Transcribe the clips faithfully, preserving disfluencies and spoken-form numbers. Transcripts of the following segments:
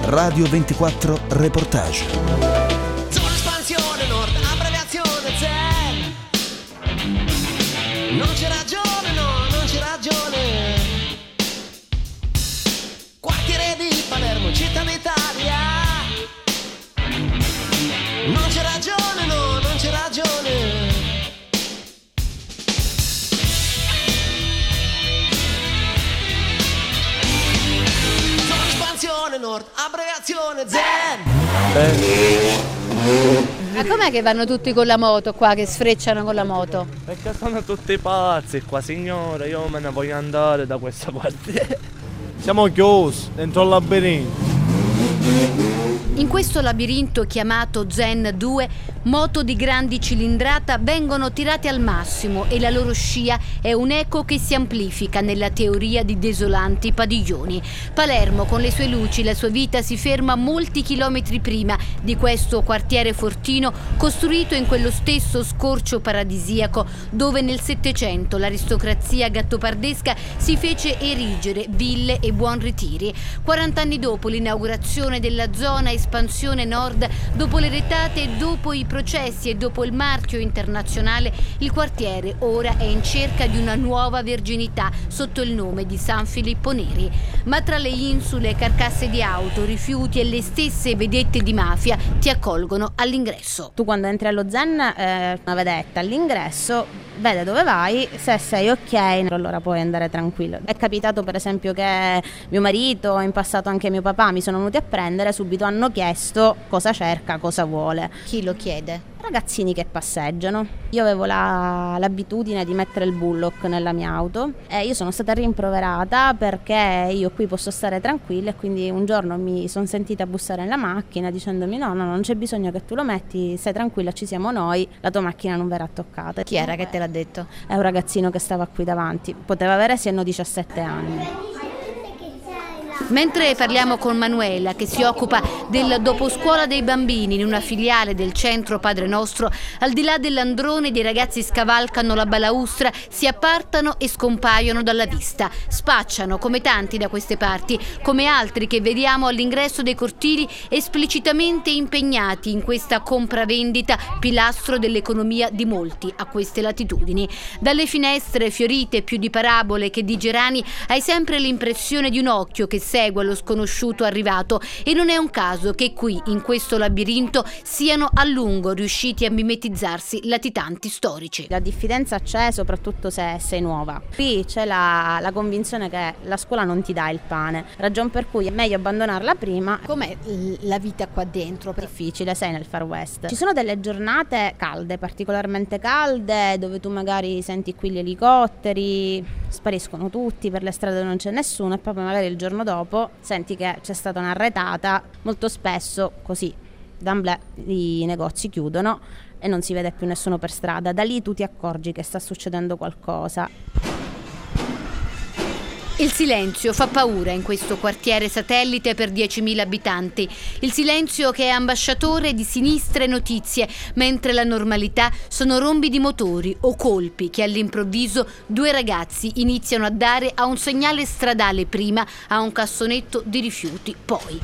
Radio ventiquattro Reportage. Zona espansione nord, abbreviazione Zen. Non c'è ragione, no, non c'è ragione. Quartiere di Palermo, città d'Italia. Non c'è ragione, no, non c'è ragione. Nord, abbreviazione Zen. Ma com'è che vanno tutti con la moto qua, che sfrecciano con la moto? Perché sono tutti pazzi qua, signore, io me ne voglio andare da questa quartiere. Siamo chiusi dentro il labirinto. In questo labirinto chiamato Zen due, moto di grandi cilindrata vengono tirate al massimo e la loro scia è un eco che si amplifica nella teoria di desolanti padiglioni. Palermo, con le sue luci, la sua vita si ferma molti chilometri prima di questo quartiere fortino costruito in quello stesso scorcio paradisiaco dove nel Settecento l'aristocrazia gattopardesca si fece erigere ville e buon ritiri. quarant'anni dopo l'inaugurazione della zona espansione nord, dopo le retate e dopo i processi e dopo il marchio internazionale, il quartiere ora è in cerca di una nuova verginità sotto il nome di San Filippo Neri. Ma tra le insule, carcasse di auto, rifiuti e le stesse vedette di mafia ti accolgono all'ingresso. Tu quando entri allo Zen, eh, una vedetta all'ingresso vede dove vai, se sei ok allora puoi andare tranquillo. È capitato per esempio che mio marito, in passato anche mio papà, mi sono venuti a prendere, subito hanno chiesto cosa cerca, cosa vuole. Chi lo chiede? Ragazzini che passeggiano. Io avevo la, l'abitudine di mettere il bullock nella mia auto e io sono stata rimproverata perché io qui posso stare tranquilla, e quindi un giorno mi sono sentita bussare nella macchina dicendomi no, no, non c'è bisogno che tu lo metti, stai tranquilla, ci siamo noi, la tua macchina non verrà toccata. Chi era che te l'ha detto? È un ragazzino che stava qui davanti, poteva avere sì no diciassette anni. Mentre parliamo con Manuela, che si occupa del doposcuola dei bambini in una filiale del centro Padre Nostro, al di là dell'androne dei ragazzi scavalcano la balaustra, si appartano e scompaiono dalla vista. Spacciano come tanti da queste parti, come altri che vediamo all'ingresso dei cortili esplicitamente impegnati in questa compravendita, pilastro dell'economia di molti a queste latitudini. Dalle finestre fiorite più di parabole che di gerani hai sempre l'impressione di un occhio che segue lo sconosciuto arrivato, e non è un caso che qui, in questo labirinto, siano a lungo riusciti a mimetizzarsi latitanti storici. La diffidenza c'è soprattutto se sei nuova. Qui c'è la, la convinzione che la scuola non ti dà il pane, ragion per cui è meglio abbandonarla prima. Com'è la vita qua dentro? Difficile, sei nel Far West. Ci sono delle giornate calde, particolarmente calde, dove tu magari senti qui gli elicotteri, spariscono tutti per le strade dove non c'è nessuno, e proprio magari il giorno dopo senti che c'è stata un'arretata. Molto spesso così d'amblè i negozi chiudono e non si vede più nessuno per strada. Da lì tu ti accorgi che sta succedendo qualcosa. Il silenzio fa paura in questo quartiere satellite per diecimila abitanti. Il silenzio che è ambasciatore di sinistre notizie, mentre la normalità sono rombi di motori o colpi che all'improvviso due ragazzi iniziano a dare a un segnale stradale prima, a un cassonetto di rifiuti poi.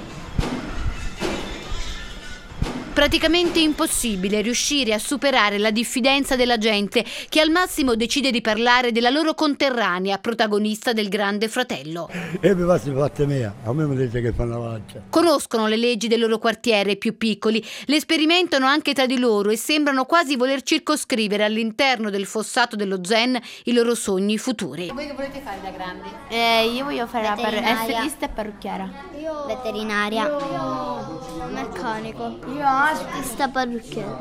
Praticamente impossibile riuscire a superare la diffidenza della gente che al massimo decide di parlare della loro conterranea, protagonista del Grande Fratello. E mi passi fatte mia, a me mi dice che fanno la faccia. Conoscono le leggi del loro quartiere più piccoli, le sperimentano anche tra di loro e sembrano quasi voler circoscrivere all'interno del fossato dello Zen i loro sogni futuri. Voi che volete fare da grandi? Eh, io voglio fare la par- estetista e parrucchiera. Io veterinaria. Io meccanico. Io artista parrucchiera.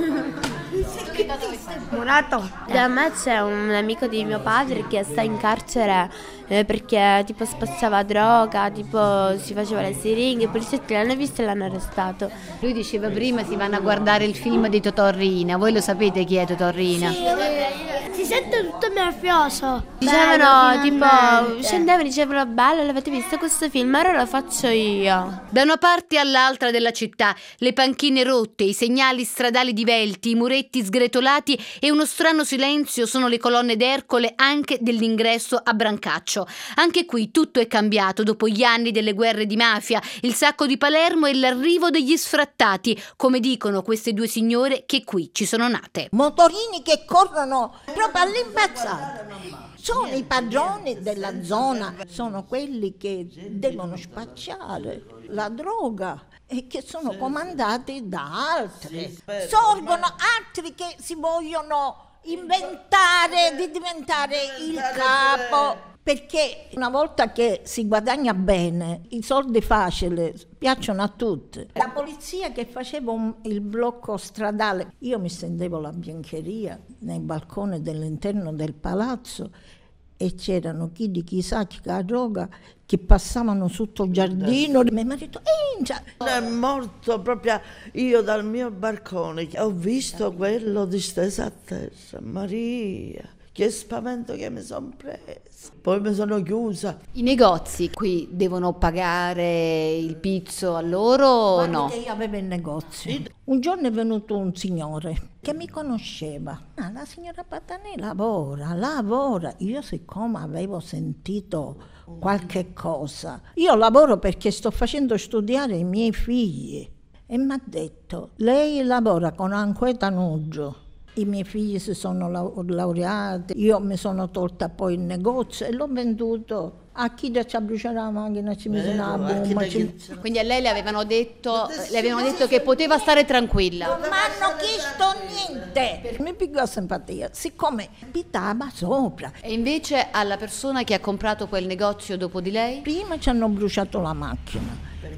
Murato. Da me c'è un amico di mio padre che sta in carcere eh, perché tipo spacciava droga, tipo si faceva le siringhe, i poliziotti l'hanno visto e l'hanno arrestato. Lui diceva prima si vanno a guardare il film di Totò Riina. Voi lo sapete chi è Totò Riina? Sì, si sente tutto nervoso. Dicevano tipo, scendevano e dicevano bello, l'avete visto questo film? Ora lo faccio io. Da una parte all'altra della città, le panchine rotte, i segnali stradali divelti, i muretti letti sgretolati e uno strano silenzio sono le colonne d'Ercole anche dell'ingresso a Brancaccio. Anche qui tutto è cambiato dopo gli anni delle guerre di mafia, il sacco di Palermo e l'arrivo degli sfrattati, come dicono queste due signore che qui ci sono nate. Motorini che corrono proprio all'impazzata. Sono i padroni della zona, sono quelli che devono spacciare la droga e che sono comandati da altri. Sorgono altri che si vogliono inventare di diventare il capo. Perché una volta che si guadagna bene, i soldi facili piacciono a tutti. La polizia che faceva un, il blocco stradale, io mi stendevo la biancheria nei balconi dell'interno del palazzo e c'erano chi di chissà che droga che passavano sotto il giardino. Mio marito è morto proprio io dal mio balcone, ho visto quello disteso a terra. Maria, che spavento che mi sono presa. Poi mi sono chiusa. I negozi qui devono pagare il pizzo a loro o no? Che io avevo il negozio. Un giorno è venuto un signore che mi conosceva. Ah, la signora Patanè lavora, lavora. Io siccome avevo sentito qualche cosa, io lavoro perché sto facendo studiare i miei figli. E mi ha detto, lei lavora con Anqueta Nuggio. I miei figli si sono laureati, io mi sono tolta poi il negozio e l'ho venduto a chi ci ha bruciato la macchina, ci mise una bomba. Ci... Quindi a lei le avevano detto, le avevano detto che poteva stare tranquilla. Non mi hanno chiesto niente. Mi piccola simpatia, siccome abitava sopra. E invece alla persona che ha comprato quel negozio dopo di lei? Prima ci hanno bruciato la macchina,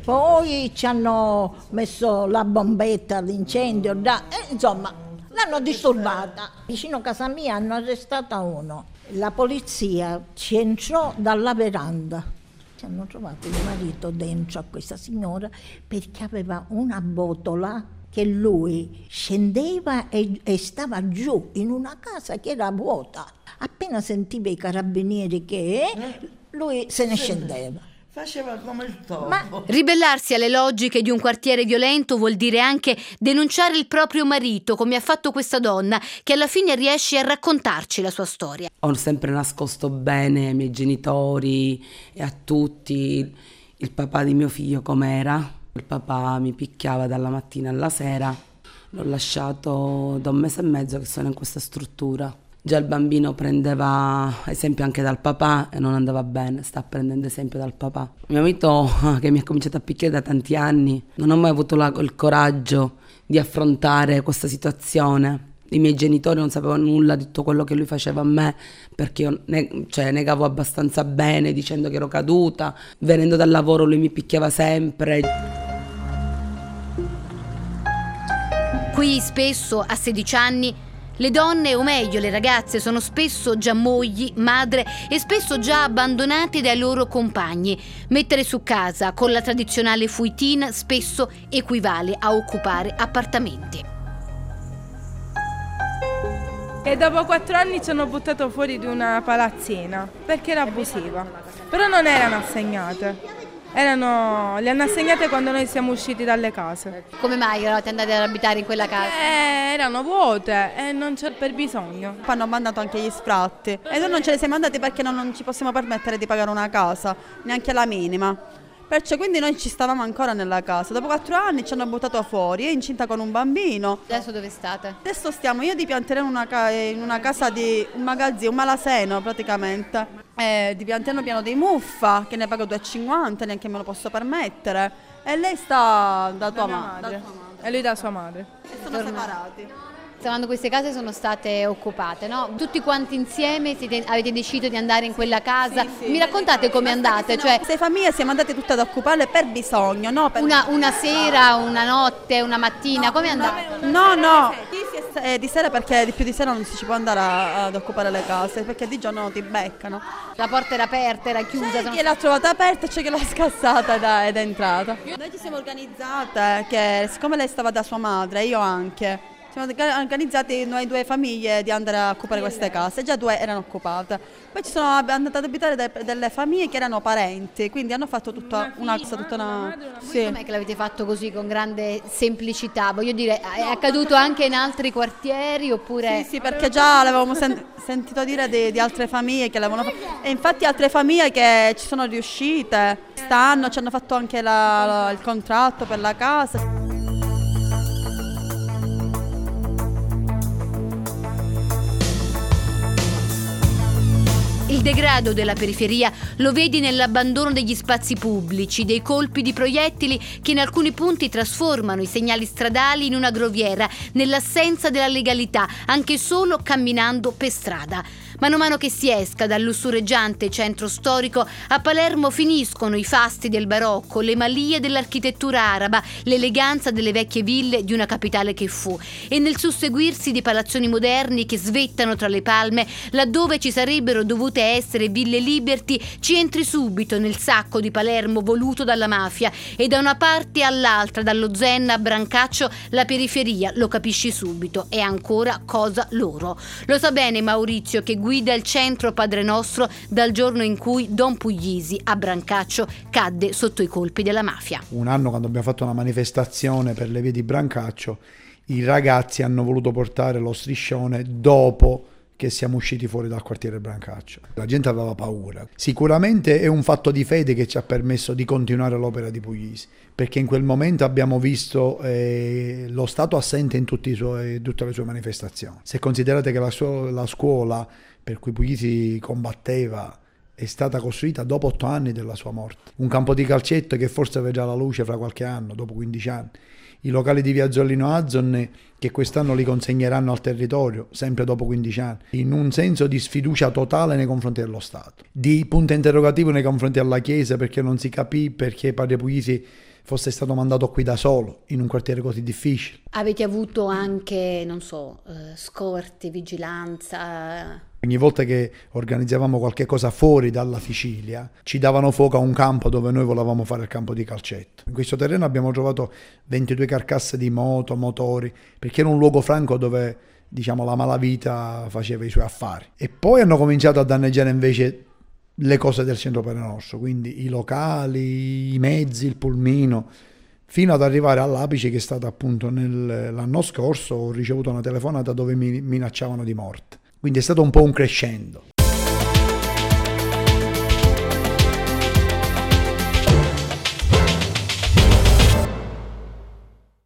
poi ci hanno messo la bombetta all'incendio, da... eh, insomma... L'hanno disturbata. Vicino a casa mia hanno arrestato uno. La polizia ci entrò dalla veranda. Ci hanno trovato il marito dentro a questa signora perché aveva una botola che lui scendeva e, e stava giù in una casa che era vuota. Appena sentiva i carabinieri che lui se ne scendeva. Faceva come il topo. Ma ribellarsi alle logiche di un quartiere violento vuol dire anche denunciare il proprio marito, come ha fatto questa donna, che alla fine riesce a raccontarci la sua storia. Ho sempre nascosto bene ai miei genitori e a tutti il papà di mio figlio com'era. Il papà mi picchiava dalla mattina alla sera. L'ho lasciato da un mese e mezzo che sono in questa struttura. Già il bambino prendeva esempio anche dal papà e non andava bene, sta prendendo esempio dal papà. Mio marito, che mi ha cominciato a picchiare da tanti anni, non ho mai avuto la, il coraggio di affrontare questa situazione. I miei genitori non sapevano nulla di tutto quello che lui faceva a me, perché io ne, cioè, negavo abbastanza bene dicendo che ero caduta. Venendo dal lavoro lui mi picchiava sempre. Qui spesso a sedici anni le donne, o meglio le ragazze, sono spesso già mogli, madre e spesso già abbandonate dai loro compagni. Mettere su casa con la tradizionale fuitina spesso equivale a occupare appartamenti. E dopo quattro anni ci hanno buttato fuori di una palazzina perché era abusiva. Però non erano assegnate. Erano, le hanno assegnate quando noi siamo usciti dalle case. Come mai eravate andati ad abitare in quella casa? Eh, erano vuote e non c'è per bisogno. Hanno mandato anche gli sfratti e noi non ce li siamo andati perché non, non ci possiamo permettere di pagare una casa, neanche la minima. Perciò quindi noi ci stavamo ancora nella casa. Dopo quattro anni ci hanno buttato fuori, io incinta con un bambino. Adesso dove state? Adesso stiamo io di Piantello in una, ca- in una casa di un magazzino, un malaseno praticamente. Eh, di Piantello piano dei Muffa, che ne pago due e cinquanta, neanche me lo posso permettere. E lei sta da tua, ma- da tua madre. E lui da sua madre. E sono separati. Quando queste case sono state occupate, no? Tutti quanti insieme siete, avete deciso di andare in quella casa. Sì, sì. Mi raccontate come andate? Cioè, sei famiglie siamo andate tutte ad occuparle per bisogno, no? Per... Una, una sera, una notte, una mattina, no, come andate? No, no, eh, di sera perché di più di sera non si ci può andare a, ad occupare le case, perché di giorno ti beccano. La porta era aperta, era chiusa? C'è sono... chi l'ha trovata aperta e c'è chi l'ha scassata ed è, ed è entrata. Noi ci siamo organizzate che siccome lei stava da sua madre, io anche, siamo organizzati noi due famiglie di andare a occupare queste case, già due erano occupate. Poi ci sono andate ad abitare de, delle famiglie che erano parenti, quindi hanno fatto tutta una cosa, tutta una... Sì. Com'è che l'avete fatto così con grande semplicità? Voglio dire, è accaduto anche in altri quartieri oppure... Sì, sì, perché già l'avevamo sen- sentito dire di, di altre famiglie che l'avevano fatto. E infatti altre famiglie che ci sono riuscite, stanno, ci hanno fatto anche la, la, il contratto per la casa. Il degrado della periferia lo vedi nell'abbandono degli spazi pubblici, dei colpi di proiettili che in alcuni punti trasformano i segnali stradali in una groviera, nell'assenza della legalità, anche solo camminando per strada. Mano a mano che si esca dal lussureggiante centro storico, a Palermo finiscono i fasti del barocco, le malie dell'architettura araba, l'eleganza delle vecchie ville di una capitale che fu. E nel susseguirsi di palazzoni moderni che svettano tra le palme, laddove ci sarebbero dovute essere ville Liberty, ci entri subito nel sacco di Palermo voluto dalla mafia, e da una parte all'altra, dallo Zen a Brancaccio, la periferia, lo capisci subito, è ancora cosa loro. Lo sa bene Maurizio, che guida il centro Padre Nostro dal giorno in cui Don Puglisi a Brancaccio cadde sotto i colpi della mafia. Un anno, quando abbiamo fatto una manifestazione per le vie di Brancaccio, i ragazzi hanno voluto portare lo striscione dopo che siamo usciti fuori dal quartiere Brancaccio. La gente aveva paura. Sicuramente è un fatto di fede che ci ha permesso di continuare l'opera di Puglisi, perché in quel momento abbiamo visto eh, lo Stato assente in tutti i suoi, tutte le sue manifestazioni. Se considerate che la, sua, la scuola per cui Puglisi combatteva è stata costruita dopo otto anni della sua morte. Un campo di calcetto che forse vedrà la luce fra qualche anno, dopo quindici anni. I locali di via Zollino Azzon che quest'anno li consegneranno al territorio, sempre dopo quindici anni, in un senso di sfiducia totale nei confronti dello Stato. Di punto interrogativo nei confronti della Chiesa, perché non si capì perché padre Puglisi fosse stato mandato qui da solo, in un quartiere così difficile. Avete avuto anche, non so, eh, scorte, vigilanza? Ogni volta che organizzavamo qualche cosa fuori dalla Sicilia, ci davano fuoco a un campo dove noi volevamo fare il campo di calcetto. In questo terreno abbiamo trovato ventidue carcasse di moto, motori, perché era un luogo franco dove, diciamo, la malavita faceva i suoi affari. E poi hanno cominciato a danneggiare invece le cose del centro Padre Nostro, quindi i locali, i mezzi, il pulmino, fino ad arrivare all'apice che è stato appunto nel, l'anno scorso. Ho ricevuto una telefonata dove mi minacciavano di morte. Quindi è stato un po' un crescendo.